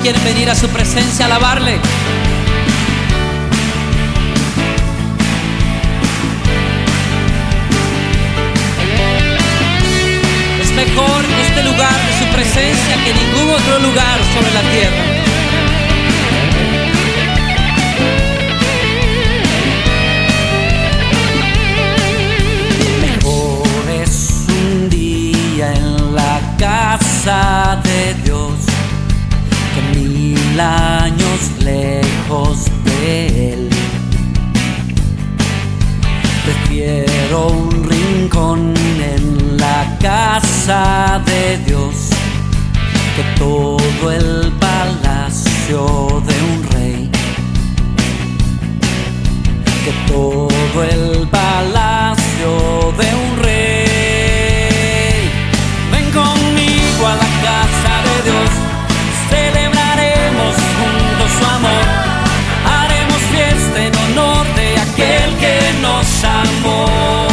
quieren venir a su presencia a alabarle? Es mejor este lugar de su presencia que ningún otro lugar sobre la tierra. Casa de Dios que 1000 años lejos de Él. Prefiero un rincón en la casa de Dios que todo el palacio de un rey, que todo el palacio de un rey. A la casa de Dios, celebraremos juntos su amor, haremos fiesta en honor de aquel que nos amó.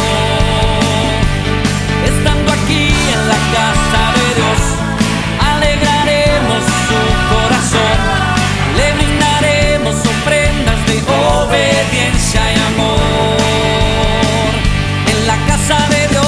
Estando aquí en la casa de Dios, alegraremos su corazón, le brindaremos ofrendas de obediencia y amor. En la casa de Dios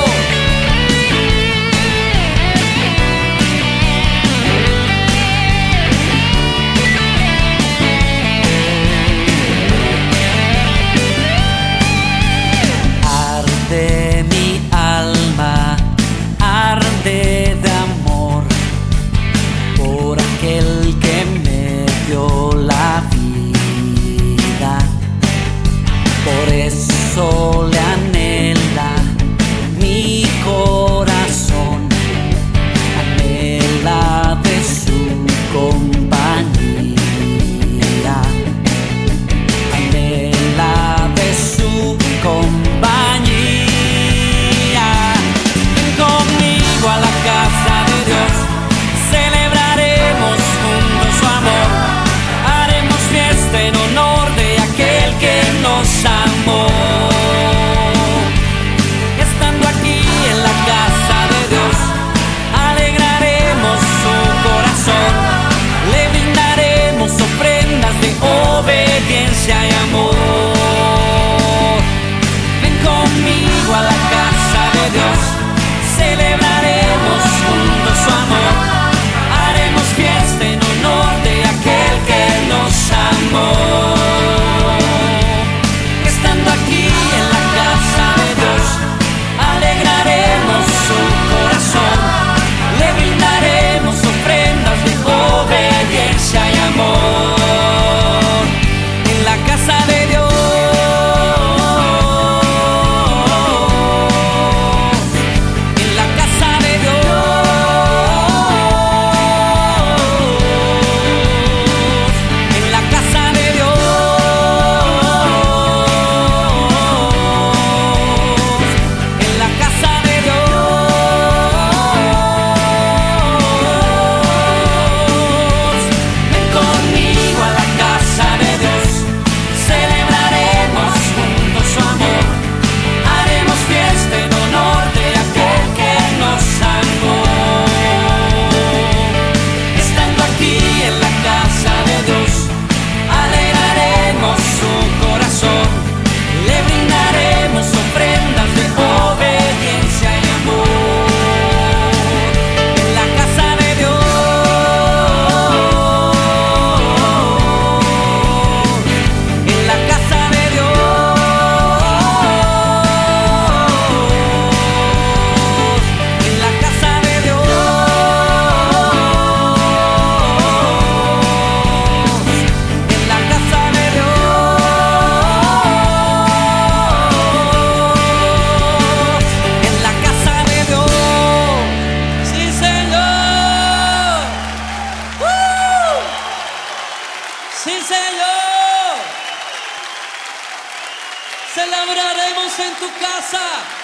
le anhela mi corazón, anhela de su compañía, anhela de su compañía. Ven conmigo a la casa de Dios, celebraremos juntos su amor, haremos fiesta en honor de aquel que nos amó. Obediencia y amor. Ven conmigo a la casa de Dios, celebraremos juntos su amor, haremos fiesta en honor de aquel que nos amó. Estando aquí en la casa de Dios, alegraremos su corazón, le brindaremos ofrendas de obediencia y amor. Casa de Dios, en la casa de Dios, en la casa de Dios, en la casa de Dios. Ven conmigo a la casa de Dios, celebraremos juntos su amor, haremos fiesta en honor de aquel que nos amó. Estando aquí en la casa de Dios, alegraremos su corazón, le brindaremos ofrendas de obediencia y amor. En la casa de Dios, en la casa de ¡Sí, Señor! Celebraremos en tu casa.